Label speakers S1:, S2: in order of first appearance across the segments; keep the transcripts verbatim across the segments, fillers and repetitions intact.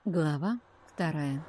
S1: Глава вторая.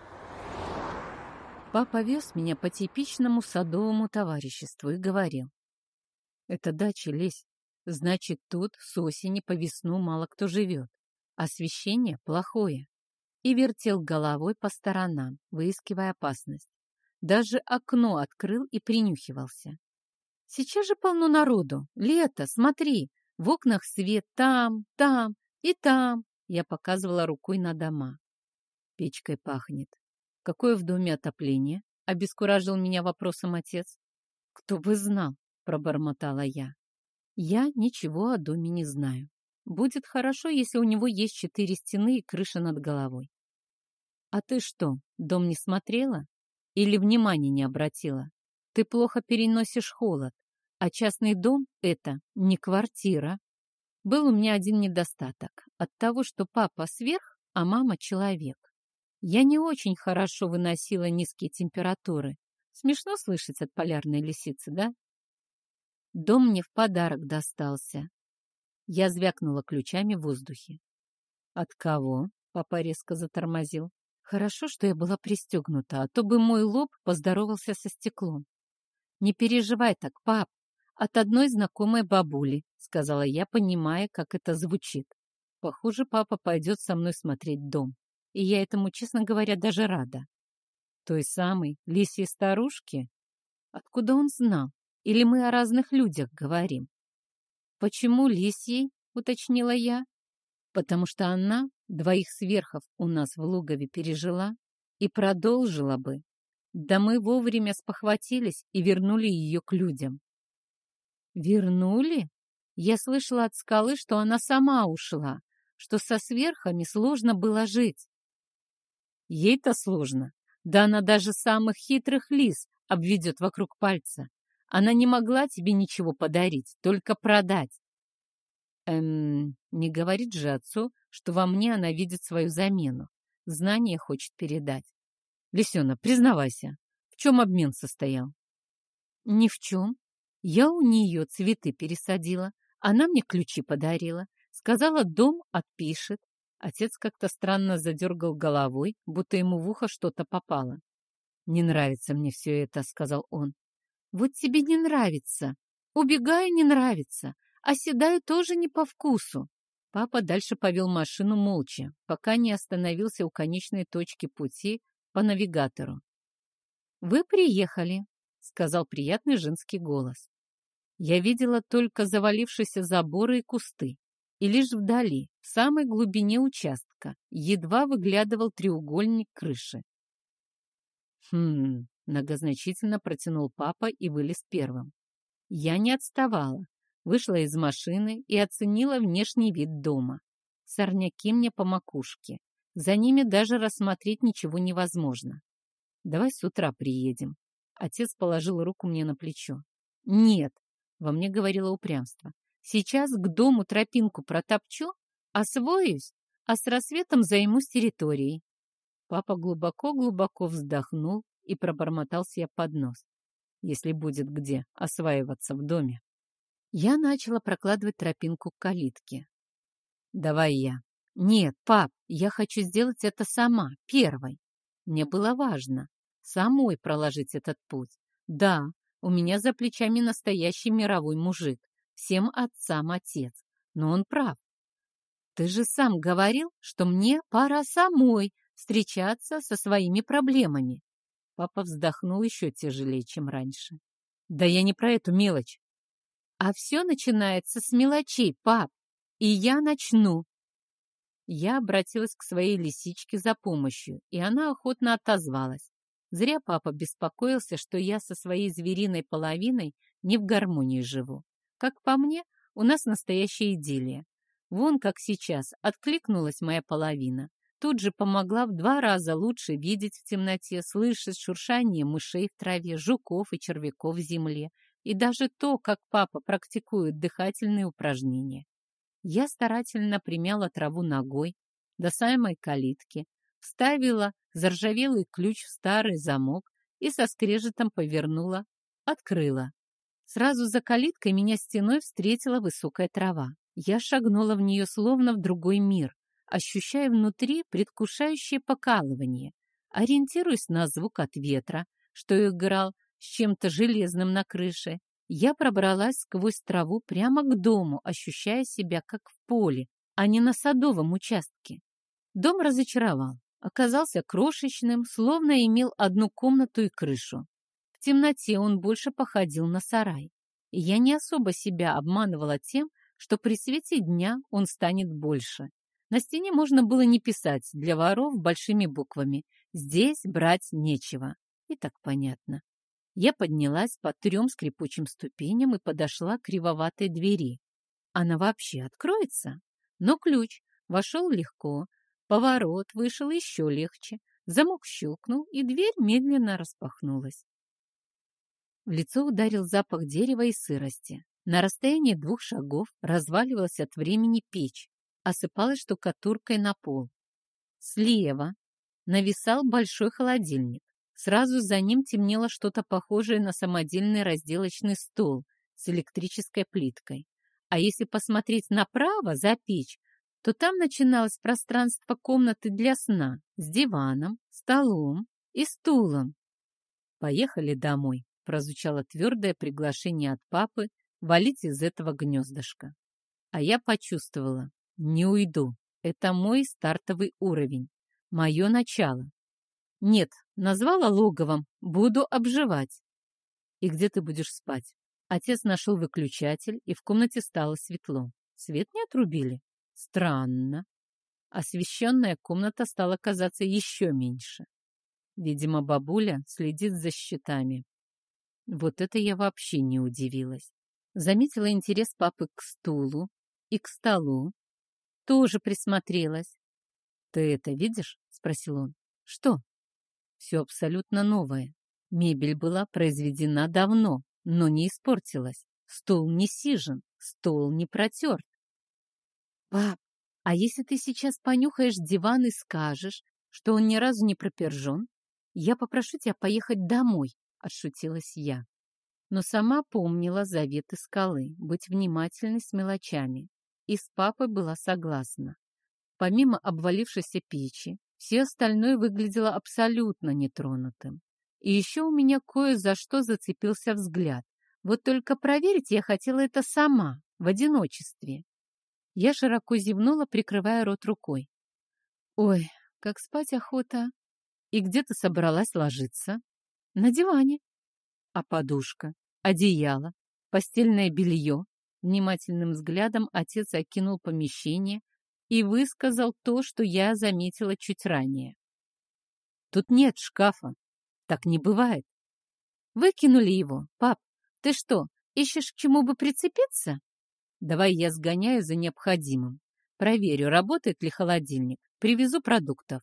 S1: Папа вез меня по типичному садовому товариществу и говорил: «Это дача, Лесь, значит, тут с осени по весну мало кто живет, освещение плохое». И вертел головой по сторонам, выискивая опасность. Даже окно открыл и принюхивался. «Сейчас же полно народу, лето, смотри, в окнах свет там, там и там». Я показывала рукой на дома. Печкой пахнет. Какое в доме отопление? Обескуражил меня вопросом отец. Кто бы знал, пробормотала я. Я ничего о доме не знаю. Будет хорошо, если у него есть четыре стены и крыша над головой. А ты что, дом не смотрела? Или внимания не обратила? Ты плохо переносишь холод, а частный дом — это не квартира. Был у меня один недостаток. От того, что папа сверх, а мама человек. Я не очень хорошо выносила низкие температуры. Смешно слышать от полярной лисицы, да? Дом мне в подарок достался. Я звякнула ключами в воздухе. От кого? Папа резко затормозил. Хорошо, что я была пристегнута, а то бы мой лоб поздоровался со стеклом. Не переживай так, пап. От одной знакомой бабули, сказала я, понимая, как это звучит. Похоже, папа пойдет со мной смотреть дом. И я этому, честно говоря, даже рада. Той самой лисьей старушки? Откуда он знал? Или мы о разных людях говорим? Почему лисьей, уточнила я? Потому что она двоих сверхов у нас в логове пережила и продолжила бы. Да мы вовремя спохватились и вернули ее к людям. Вернули? Я слышала от скалы, что она сама ушла, что со сверхами сложно было жить. Ей-то сложно. Да она даже самых хитрых лис обведет вокруг пальца. Она не могла тебе ничего подарить, только продать. Эм, не говорит же отцу, что во мне она видит свою замену. Знание хочет передать. Лисена, признавайся, в чем обмен состоял? Ни в чем. Я у нее цветы пересадила, она мне ключи подарила, сказала, дом отпишет. Отец как-то странно задергал головой, будто ему в ухо что-то попало. «Не нравится мне все это», — сказал он. «Вот тебе не нравится. Убегаю, не нравится. Оседаю тоже не по вкусу». Папа дальше повел машину молча, пока не остановился у конечной точки пути по навигатору. «Вы приехали», — сказал приятный женский голос. Я видела только завалившиеся заборы и кусты. И лишь вдали, в самой глубине участка, едва выглядывал треугольник крыши. «Хм...» — многозначительно протянул папа и вылез первым. Я не отставала, вышла из машины и оценила внешний вид дома. Сорняки мне по макушке. За ними даже рассмотреть ничего невозможно. «Давай с утра приедем». Отец положил руку мне на плечо. «Нет», — во мне говорило упрямство. «Сейчас к дому тропинку протопчу, освоюсь, а с рассветом займусь территорией». Папа глубоко-глубоко вздохнул и пробормотал себе под нос. «Если будет где осваиваться в доме». Я начала прокладывать тропинку к калитке. «Давай я». «Нет, пап, я хочу сделать это сама, первой». Мне было важно самой проложить этот путь. Да, у меня за плечами настоящий мировой мужик. Всем отцам отец. Но он прав. Ты же сам говорил, что мне пора самой встречаться со своими проблемами. Папа вздохнул еще тяжелее, чем раньше. Да я не про эту мелочь. А все начинается с мелочей, пап. И я начну. Я обратилась к своей лисичке за помощью, и она охотно отозвалась. Зря папа беспокоился, что я со своей звериной половиной не в гармонии живу. Как по мне, у нас настоящая идиллия. Вон как сейчас откликнулась моя половина. Тут же помогла в два раза лучше видеть в темноте, слышать шуршание мышей в траве, жуков и червяков в земле. И даже то, как папа практикует дыхательные упражнения. Я старательно примяла траву ногой до самой калитки, вставила заржавелый ключ в старый замок и со скрежетом повернула, открыла. Сразу за калиткой меня стеной встретила высокая трава. Я шагнула в нее словно в другой мир, ощущая внутри предвкушающее покалывание. Ориентируясь на звук от ветра, что играл с чем-то железным на крыше, я пробралась сквозь траву прямо к дому, ощущая себя как в поле, а не на садовом участке. Дом разочаровал. Оказался крошечным, словно имел одну комнату и крышу. В темноте он больше походил на сарай. И я не особо себя обманывала тем, что при свете дня он станет больше. На стене можно было не писать для воров большими буквами. Здесь брать нечего. И так понятно. Я поднялась по трем скрипучим ступеням и подошла к кривоватой двери. Она вообще откроется? Но ключ вошел легко. Поворот вышел еще легче. Замок щелкнул, и дверь медленно распахнулась. В лицо ударил запах дерева и сырости. На расстоянии двух шагов разваливалась от времени печь, осыпалась штукатуркой на пол. Слева нависал большой холодильник. Сразу за ним темнело что-то похожее на самодельный разделочный стол с электрической плиткой. А если посмотреть направо, за печь, то там начиналось пространство комнаты для сна с диваном, столом и стулом. «Поехали домой», — прозвучало твердое приглашение от папы валить из этого гнездышка. А я почувствовала, не уйду. Это мой стартовый уровень, мое начало. Нет, назвала логовом, буду обживать. И где ты будешь спать? Отец нашел выключатель, и в комнате стало светло. Свет не отрубили? Странно. Освещенная комната стала казаться еще меньше. Видимо, бабуля следит за счетами. Вот это я вообще не удивилась. Заметила интерес папы к стулу и к столу. Тоже присмотрелась. «Ты это видишь?» — спросил он. «Что?» «Все абсолютно новое. Мебель была произведена давно, но не испортилась. Стол не сижен, стол не протерт». «Пап, а если ты сейчас понюхаешь диван и скажешь, что он ни разу не пропержен, я попрошу тебя поехать домой», — отшутилась я. Но сама помнила заветы скалы, быть внимательной с мелочами. И с папой была согласна. Помимо обвалившейся печи, все остальное выглядело абсолютно нетронутым. И еще у меня кое за что зацепился взгляд. Вот только проверить я хотела это сама, в одиночестве. Я широко зевнула, прикрывая рот рукой. «Ой, как спать охота! И где ты собралась ложиться?» «На диване». «А подушка, одеяло, постельное белье?» Внимательным взглядом отец окинул помещение и высказал то, что я заметила чуть ранее. «Тут нет шкафа. Так не бывает». «Выкинули его. Пап, ты что, ищешь к чему бы прицепиться?» «Давай я сгоняю за необходимым. Проверю, работает ли холодильник. Привезу продуктов».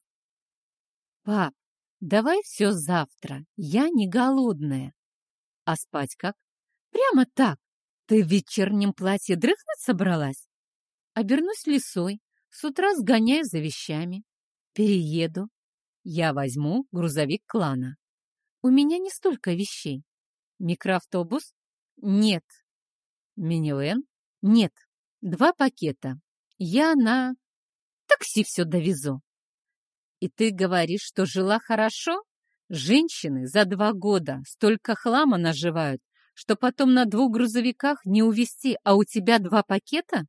S1: «Пап, давай все завтра. Я не голодная». «А спать как?» «Прямо так. Ты в вечернем платье дрыхнуть собралась?» «Обернусь лисой. С утра сгоняю за вещами. Перееду. Я возьму грузовик клана. У меня не столько вещей. Микроавтобус? Нет. Минивэн? Нет. Два пакета. Я на такси все довезу». «И ты говоришь, что жила хорошо? Женщины за два года столько хлама наживают, что потом на двух грузовиках не увезти, а у тебя два пакета?»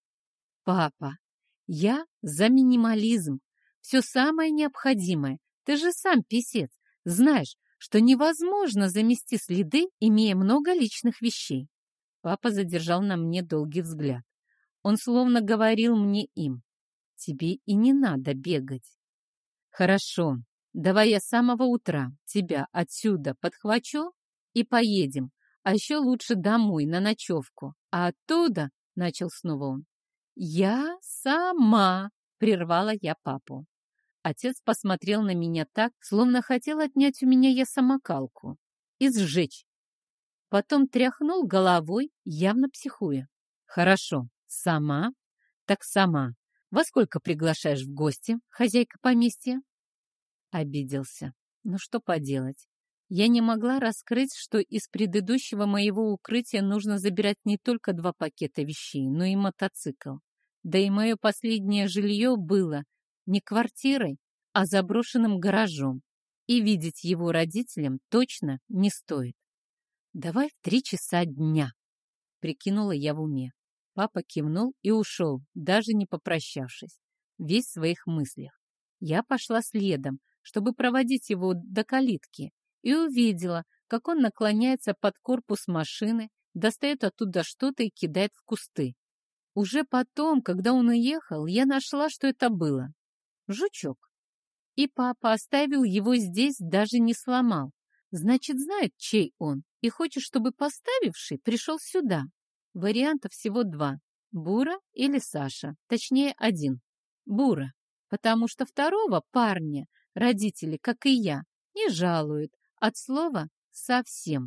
S1: «Папа, я за минимализм. Все самое необходимое. Ты же сам писец. Знаешь, что невозможно замести следы, имея много личных вещей». Папа задержал на мне долгий взгляд. Он словно говорил мне им: «Тебе и не надо бегать». «Хорошо, давай я с самого утра тебя отсюда подхвачу и поедем, а еще лучше домой на ночевку, а оттуда...» — начал снова он. «Я сама!» — прервала я папу. Отец посмотрел на меня так, словно хотел отнять у меня я самокалку и сжечь. Потом тряхнул головой, явно психуя. «Хорошо, сама? Так сама. Во сколько приглашаешь в гости, хозяйка поместья?» Обиделся. Ну что поделать? Я не могла раскрыть, что из предыдущего моего укрытия нужно забирать не только два пакета вещей, но и мотоцикл. Да и мое последнее жилье было не квартирой, а заброшенным гаражом, и видеть его родителям точно не стоит. «Давай в три часа дня», — прикинула я в уме. Папа кивнул и ушел, даже не попрощавшись, весь в своих мыслях. Я пошла следом, чтобы проводить его до калитки, и увидела, как он наклоняется под корпус машины, достает оттуда что-то и кидает в кусты. Уже потом, когда он уехал, я нашла, что это было. Жучок. И папа оставил его здесь, даже не сломал. Значит, знает, чей он, и хочет, чтобы поставивший пришел сюда. Вариантов всего два. Бура или Саша. Точнее, один. Бура. Потому что второго парня родители, как и я, не жалуют. От слова «совсем».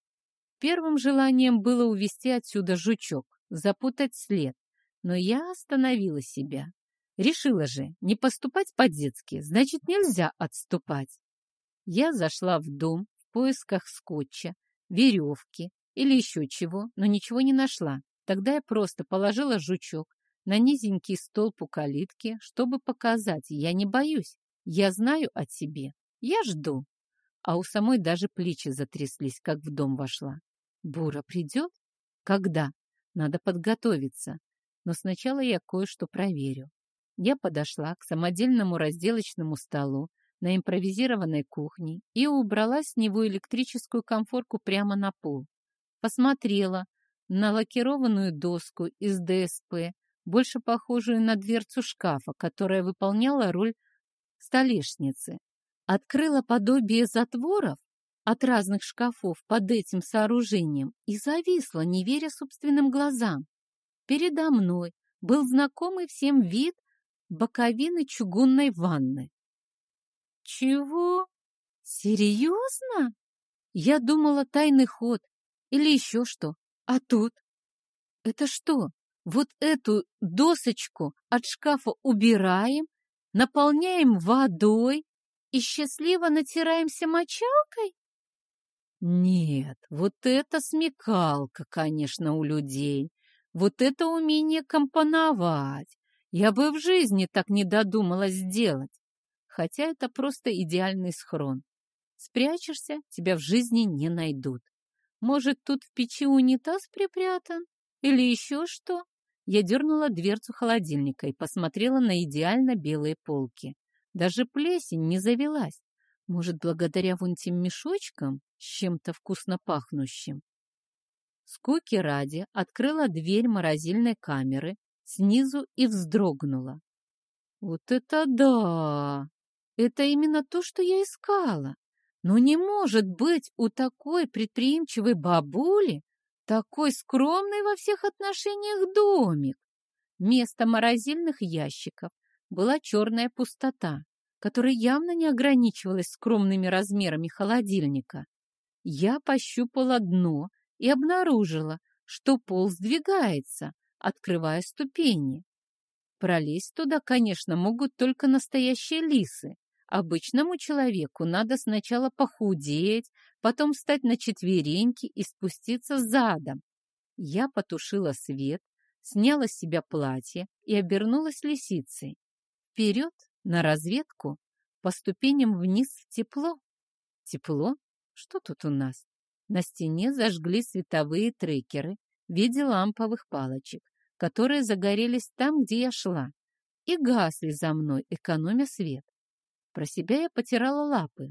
S1: Первым желанием было увести отсюда жучок, запутать след. Но я остановила себя. Решила же, не поступать по-детски, значит, нельзя отступать. Я зашла в дом в поисках скотча, веревки или еще чего, но ничего не нашла. Тогда я просто положила жучок на низенький столб у калитки, чтобы показать, я не боюсь, я знаю о тебе, я жду. А у самой даже плечи затряслись, как в дом вошла. Бура придет? Когда? Надо подготовиться. Но сначала я кое-что проверю. Я подошла к самодельному разделочному столу на импровизированной кухне и убрала с него электрическую конфорку прямо на пол. Посмотрела на лакированную доску из ДСП, больше похожую на дверцу шкафа, которая выполняла роль столешницы. Открыла подобие затворов от разных шкафов под этим сооружением и зависла, не веря собственным глазам. Передо мной был знакомый всем вид боковины чугунной ванны. Чего? Серьезно? Я думала, тайный ход или еще что. А тут? Это что, вот эту досочку от шкафа убираем, наполняем водой и счастливо натираемся мочалкой? Нет, вот это смекалка, конечно, у людей. Вот это умение компоновать. Я бы в жизни так не додумалась сделать. Хотя это просто идеальный схрон. Спрячешься, тебя в жизни не найдут. Может, тут в печи унитаз припрятан? Или еще что? Я дернула дверцу холодильника и посмотрела на идеально белые полки. Даже плесень не завелась. Может, благодаря вон тем мешочкам с чем-то вкусно пахнущим? Скуки ради открыла дверь морозильной камеры снизу и вздрогнула. Вот это да! Это именно то, что я искала. Но не может быть у такой предприимчивой бабули такой скромный во всех отношениях домик. Вместо морозильных ящиков была черная пустота, которая явно не ограничивалась скромными размерами холодильника. Я пощупала дно и обнаружила, что пол сдвигается, открывая ступени. Пролезть туда, конечно, могут только настоящие лисы. Обычному человеку надо сначала похудеть, потом встать на четвереньки и спуститься задом. Я потушила свет, сняла с себя платье и обернулась лисицей. Вперед, на разведку, по ступеням вниз в тепло. Тепло? Что тут у нас? На стене зажгли световые трекеры в виде ламповых палочек, которые загорелись там, где я шла, и гасли за мной, экономя свет. Про себя я потирала лапы.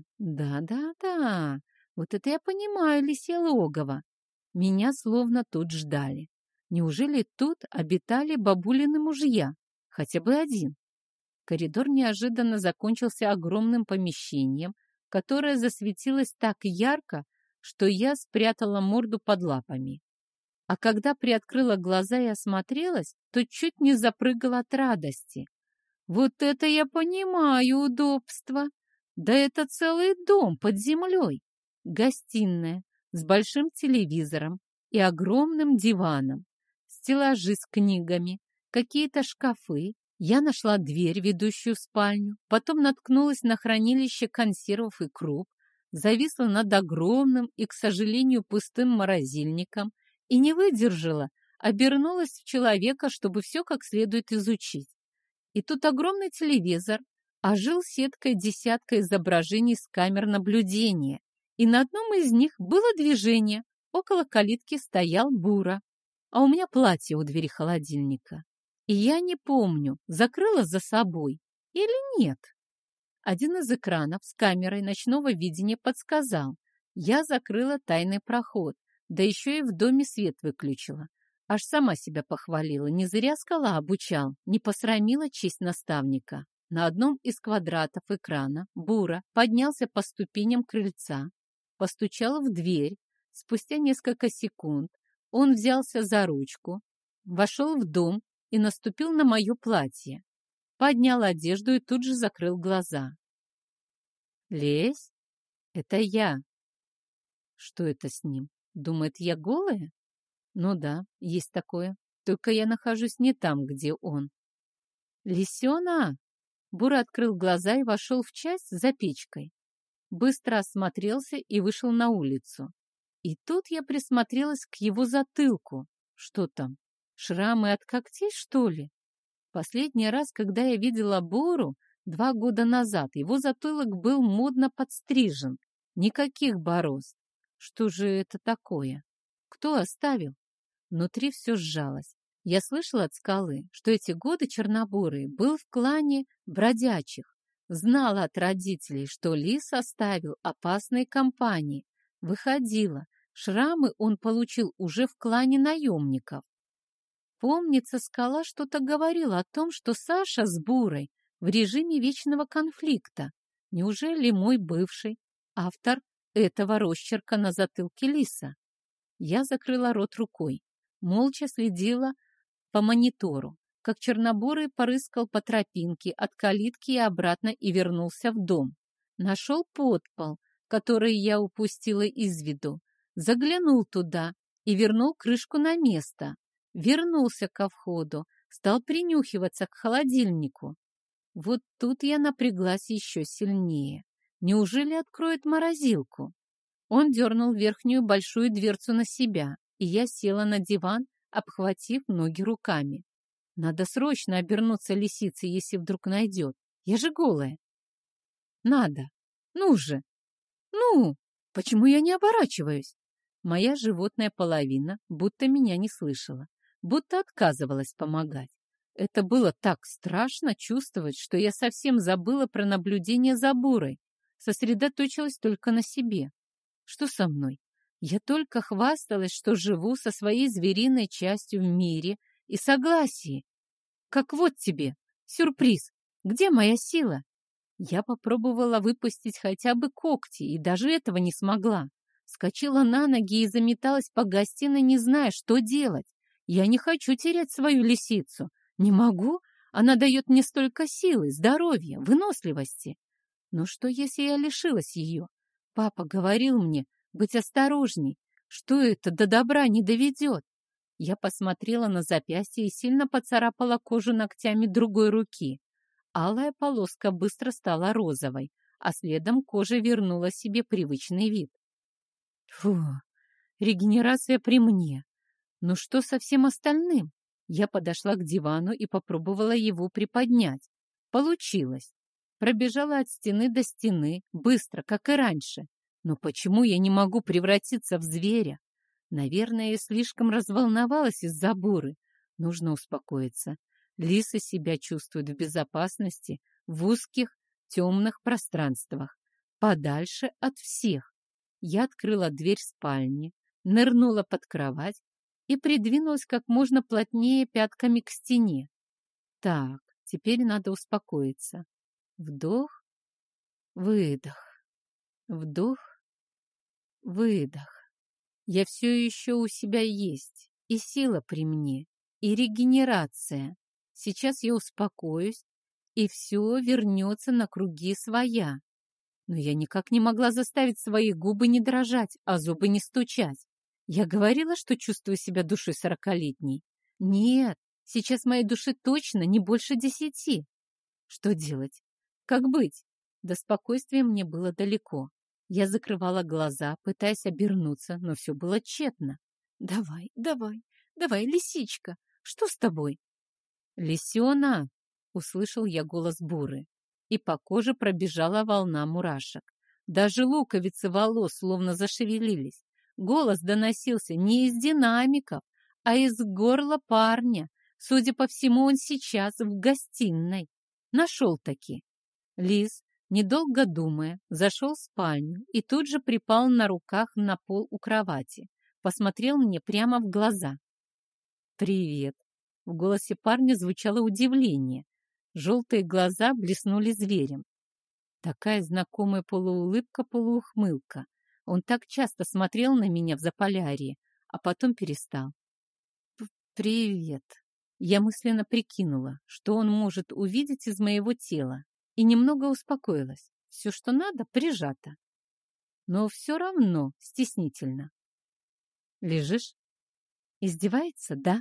S1: Да-да-да, вот это я понимаю, лисье логово. Меня словно тут ждали. Неужели тут обитали бабулины мужья? Хотя бы один. Коридор неожиданно закончился огромным помещением, которое засветилось так ярко, что я спрятала морду под лапами. А когда приоткрыла глаза и осмотрелась, то чуть не запрыгала от радости. Вот это я понимаю удобство! Да это целый дом под землей. Гостиная с большим телевизором и огромным диваном, стеллажи с книгами, какие-то шкафы. Я нашла дверь, ведущую в спальню, потом наткнулась на хранилище консервов и круп, зависла над огромным и, к сожалению, пустым морозильником и не выдержала, обернулась в человека, чтобы все как следует изучить. И тут огромный телевизор ожил сеткой десятка изображений с камер наблюдения, и на одном из них было движение. Около калитки стоял Бура, а у меня платье у двери холодильника. И я не помню, закрыла за собой или нет. Один из экранов с камерой ночного видения подсказал. Я закрыла тайный проход, да еще и в доме свет выключила. Аж сама себя похвалила. Не зря Скала обучал, не посрамила честь наставника. На одном из квадратов экрана Бура поднялся по ступеням крыльца, постучал в дверь. Спустя несколько секунд он взялся за ручку, вошел в дом и наступил на мое платье. Поднял одежду и тут же закрыл глаза. «Лезь, это я». Что это с ним? Думает, я голая? Ну да, есть такое. Только я нахожусь не там, где он. «Лисена!» Бура открыл глаза и вошел в часть за печкой. Быстро осмотрелся и вышел на улицу. И тут я присмотрелась к его затылку. Что там? Шрамы от когтей, что ли? Последний раз, когда я видела Бору, два года назад, его затылок был модно подстрижен. Никаких борозд. Что же это такое? Кто оставил? Внутри все сжалось. Я слышала от Скалы, что эти годы Чернобурый был в клане бродячих. Знала от родителей, что Лис оставил опасной компании. Выходила. Шрамы он получил уже в клане наемников. Помнится, Скала что-то говорила о том, что Саша с Бурой в режиме вечного конфликта. Неужели мой бывший автор этого росчерка на затылке Лиса? Я закрыла рот рукой, молча следила по монитору, как Чернобурый порыскал по тропинке от калитки и обратно и вернулся в дом. Нашел подпол, который я упустила из виду. Заглянул туда и вернул крышку на место. Вернулся ко входу, стал принюхиваться к холодильнику. Вот тут я напряглась еще сильнее. Неужели откроет морозилку? Он дернул верхнюю большую дверцу на себя, и я села на диван, обхватив ноги руками. Надо срочно обернуться лисицей, если вдруг найдет. Я же голая. Надо. Ну же. Ну, почему я не оборачиваюсь? Моя животная половина будто меня не слышала, будто отказывалась помогать. Это было так страшно чувствовать, что я совсем забыла про наблюдение за Бурой, сосредоточилась только на себе. Что со мной? Я только хвасталась, что живу со своей звериной частью в мире и согласии. Как вот тебе, сюрприз, где моя сила? Я попробовала выпустить хотя бы когти, и даже этого не смогла. Вскочила на ноги и заметалась по гостиной, не зная, что делать. Я не хочу терять свою лисицу. Не могу. Она дает мне столько силы, здоровья, выносливости. Но что, если я лишилась ее? Папа говорил мне быть осторожней, что это до добра не доведет. Я посмотрела на запястье и сильно поцарапала кожу ногтями другой руки. Алая полоска быстро стала розовой, а следом кожа вернула себе привычный вид. Фу, регенерация при мне. Но что со всем остальным? Я подошла к дивану и попробовала его приподнять. Получилось. Пробежала от стены до стены, быстро, как и раньше. Но почему я не могу превратиться в зверя? Наверное, я слишком разволновалась из-за буры. Нужно успокоиться. Лисы себя чувствуют в безопасности в узких, темных пространствах, подальше от всех. Я открыла дверь спальни, нырнула под кровать и придвинулась как можно плотнее пятками к стене. Так, теперь надо успокоиться. Вдох, выдох, вдох, выдох. Я все еще у себя есть, и сила при мне, и регенерация. Сейчас я успокоюсь, и все вернется на круги своя. Но я никак не могла заставить свои губы не дрожать, а зубы не стучать. Я говорила, что чувствую себя душой сорокалетней. Нет, сейчас моей души точно не больше десяти. Что делать? Как быть? До спокойствия мне было далеко. Я закрывала глаза, пытаясь обернуться, но все было тщетно. Давай, давай, Давай, лисичка, что с тобой? Лисена, услышал я голос Буры, и по коже пробежала волна мурашек. Даже луковицы волос словно зашевелились. Голос доносился не из динамиков, а из горла парня. Судя по всему, он сейчас в гостиной. Нашел-таки. Лис, недолго думая, зашел в спальню и тут же припал на руках на пол у кровати. Посмотрел мне прямо в глаза. «Привет!» В голосе парня звучало удивление. Желтые глаза блеснули зверем. Такая знакомая полуулыбка-полуухмылка. Он так часто смотрел на меня в Заполярье, а потом перестал. «Привет!» Я мысленно прикинула, что он может увидеть из моего тела, и немного успокоилась. Все, что надо, прижато. Но все равно стеснительно. «Лежишь?» «Издевается, да?»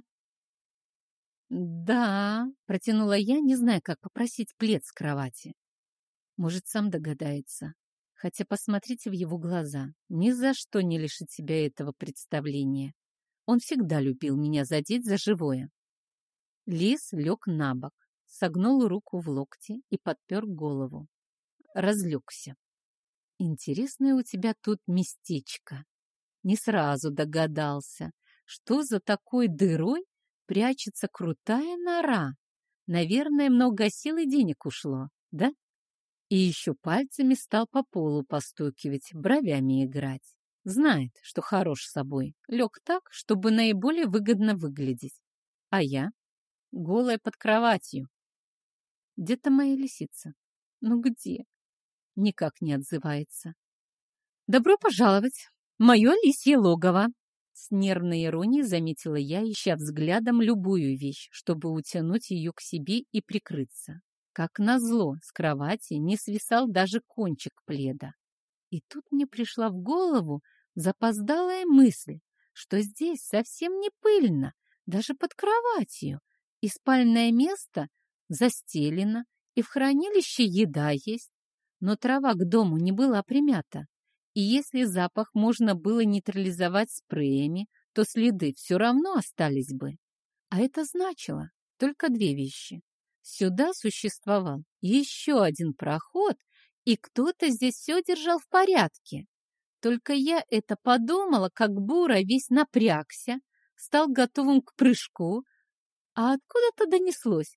S1: «Да», — протянула я, не зная, как попросить плед с кровати. Может, сам догадается. Хотя посмотрите в его глаза. Ни за что не лишит себя этого представления. Он всегда любил меня задеть за живое. Лис лег на бок, согнул руку в локте и подпер голову. Разлегся. «Интересное у тебя тут местечко». Не сразу догадался, что за такой дырой прячется крутая нора. Наверное, много сил и денег ушло, да? И еще пальцами стал по полу постукивать, бровями играть. Знает, что хорош собой. Лег так, чтобы наиболее выгодно выглядеть. А я? Голая под кроватью. Где-то моя лисица. Ну где? Никак не отзывается. Добро пожаловать! Мое лисье логово! С нервной иронией заметила я, ища взглядом любую вещь, чтобы утянуть ее к себе и прикрыться. Как назло, с кровати не свисал даже кончик пледа. И тут мне пришла в голову запоздалая мысль, что здесь совсем не пыльно, даже под кроватью, и спальное место застелено, и в хранилище еда есть. Но трава к дому не была примята, и если запах можно было нейтрализовать спреями, то следы все равно остались бы. А это значило только две вещи. Сюда существовал еще один проход, и кто-то здесь все держал в порядке. Только я это подумала, как Бура весь напрягся, стал готовым к прыжку, а откуда-то донеслось.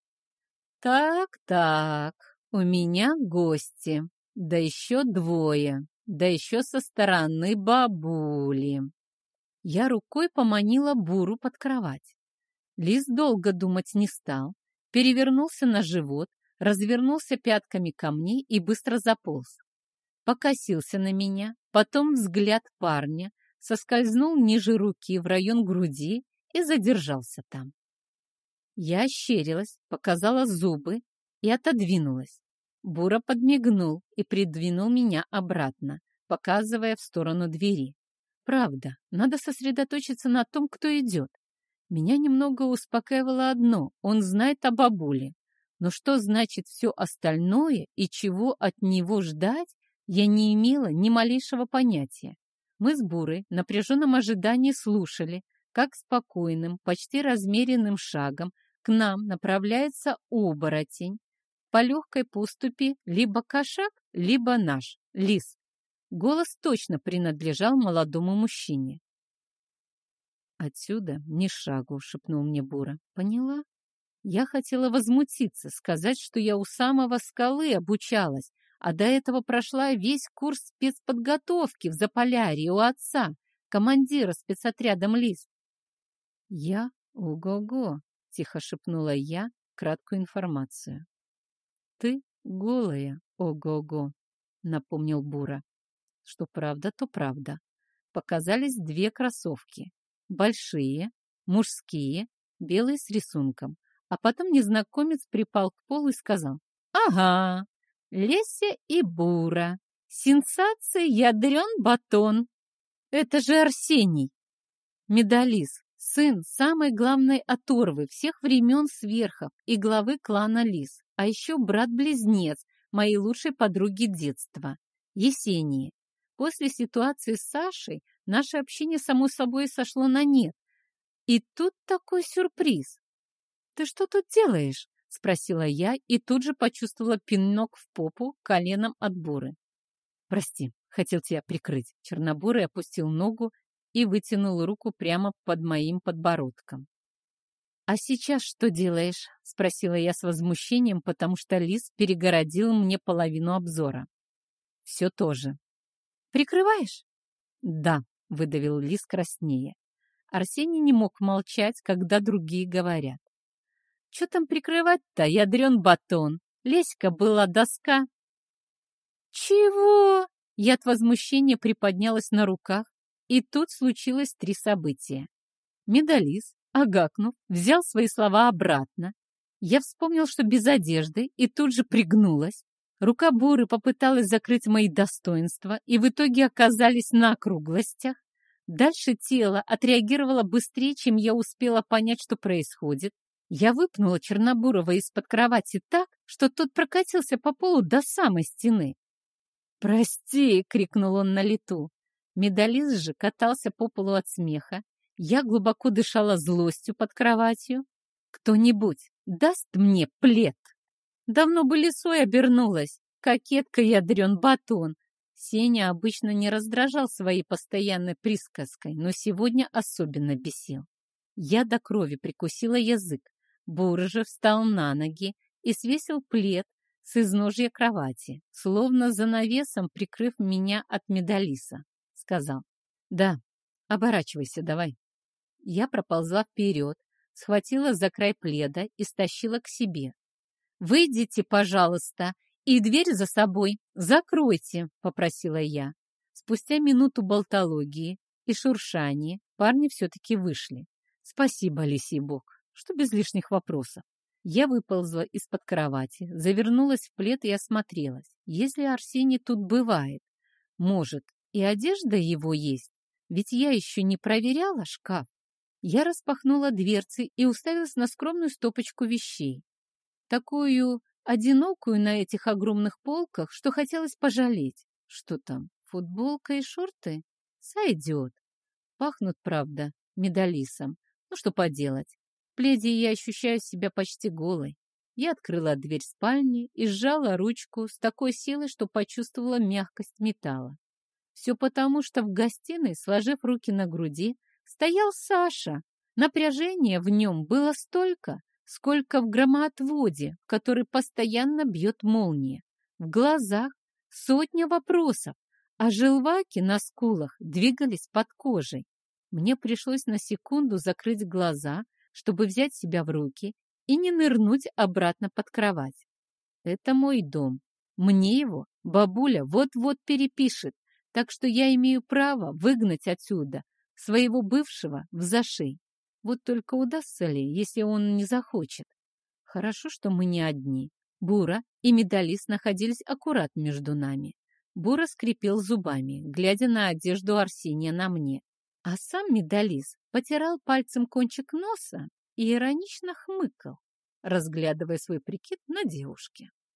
S1: Так-так, у меня гости, да еще двое, да еще со стороны бабули. Я рукой поманила Буру под кровать. Лис долго думать не стал, перевернулся на живот, развернулся пятками ко мне и быстро заполз. Покосился на меня, потом взгляд парня соскользнул ниже руки в район груди и задержался там. Я ощерилась, показала зубы и отодвинулась. Бура подмигнул и придвинул меня обратно, показывая в сторону двери. Правда, надо сосредоточиться на том, кто идет. Меня немного успокаивало одно — он знает о бабуле. Но что значит все остальное и чего от него ждать, я не имела ни малейшего понятия. Мы с Бурой в напряженном ожидании слушали, как спокойным, почти размеренным шагом к нам направляется оборотень. По легкой поступи либо кошак, либо наш, лис. Голос точно принадлежал молодому мужчине. «Отсюда ни шагу», — шепнул мне Бура. «Поняла?» Я хотела возмутиться, сказать, что я у самого скалы обучалась, а до этого прошла весь курс спецподготовки в Заполярье у отца, командира спецотрядом «Лис». «Я? Ого-го!» — тихо шепнула я краткую информацию. «Ты голая, ого-го!» — напомнил Бура. Что правда, то правда. Показались две кроссовки. Большие, мужские, белые с рисунком. А потом незнакомец припал к полу и сказал: «Ага, Леся и Бура. Сенсация, ядрен батон. Это же Арсений, медалист, сын самой главной оторвы всех времен сверхов и главы клана Лис, а еще брат-близнец моей лучшей подруги детства, Есении. После ситуации с Сашей наше общение само собой сошло на нет. И тут такой сюрприз. «Ты что тут делаешь?» — спросила я и тут же почувствовала пинок в попу коленом от Буры. «Прости, хотел тебя прикрыть». Чернобурый опустил ногу и вытянул руку прямо под моим подбородком. «А сейчас что делаешь?» — спросила я с возмущением, потому что лис перегородил мне половину обзора. «Все тоже». «Прикрываешь?» «Да», — выдавил лис краснее. Арсений не мог молчать, когда другие говорят. «Че там прикрывать-то, ядрен батон? Леська была доска». «Чего?» Я от возмущения приподнялась на руках, и тут случилось три события. Медалист, агакнув, взял свои слова обратно. Я вспомнил, что без одежды, и тут же пригнулась. Рука Буры попыталась закрыть мои достоинства, и в итоге оказались на округлостях. Дальше тело отреагировало быстрее, чем я успела понять, что происходит. Я выпнула Чернобурова из-под кровати так, что тот прокатился по полу до самой стены. «Прости!» — крикнул он на лету. Медалист же катался по полу от смеха. Я глубоко дышала злостью под кроватью. «Кто-нибудь даст мне плед?» Давно бы лисой обернулась. Кокетка ядрен батон. Сеня обычно не раздражал своей постоянной присказкой, но сегодня особенно бесил. Я до крови прикусила язык. Бура же встал на ноги и свесил плед с изножья кровати, словно занавесом прикрыв меня от Медалиса. Сказал: «Да, оборачивайся давай». Я проползла вперед, схватила за край пледа и стащила к себе. «Выйдите, пожалуйста, и дверь за собой закройте», — попросила я. Спустя минуту болтологии и шуршания парни все-таки вышли. Спасибо, лисий бог, что без лишних вопросов. Я выползла из-под кровати, завернулась в плед и осмотрелась. Если Арсений тут бывает, может, и одежда его есть, ведь я еще не проверяла шкаф. Я распахнула дверцы и уставилась на скромную стопочку вещей. Такую одинокую на этих огромных полках, что хотелось пожалеть. Что там, футболка и шорты? Сойдет. Пахнут, правда, медалисом. Ну, что поделать. В пледе я ощущаю себя почти голой. Я открыла дверь спальни и сжала ручку с такой силой, что почувствовала мягкость металла. Все потому, что в гостиной, сложив руки на груди, стоял Саша. Напряжения в нем было столько, сколько в громоотводе, в который постоянно бьет молния. В глазах сотня вопросов, а желваки на скулах двигались под кожей. Мне пришлось на секунду закрыть глаза, чтобы взять себя в руки и не нырнуть обратно под кровать. Это мой дом. Мне его бабуля вот-вот перепишет, так что я имею право выгнать отсюда своего бывшего в зашей. Вот только удастся ли, если он не захочет? Хорошо, что мы не одни. Бура и Медалист находились аккурат между нами. Бура скрипел зубами, глядя на одежду Арсения на мне. А сам Медалист потирал пальцем кончик носа и иронично хмыкал, разглядывая свой прикид на девушке.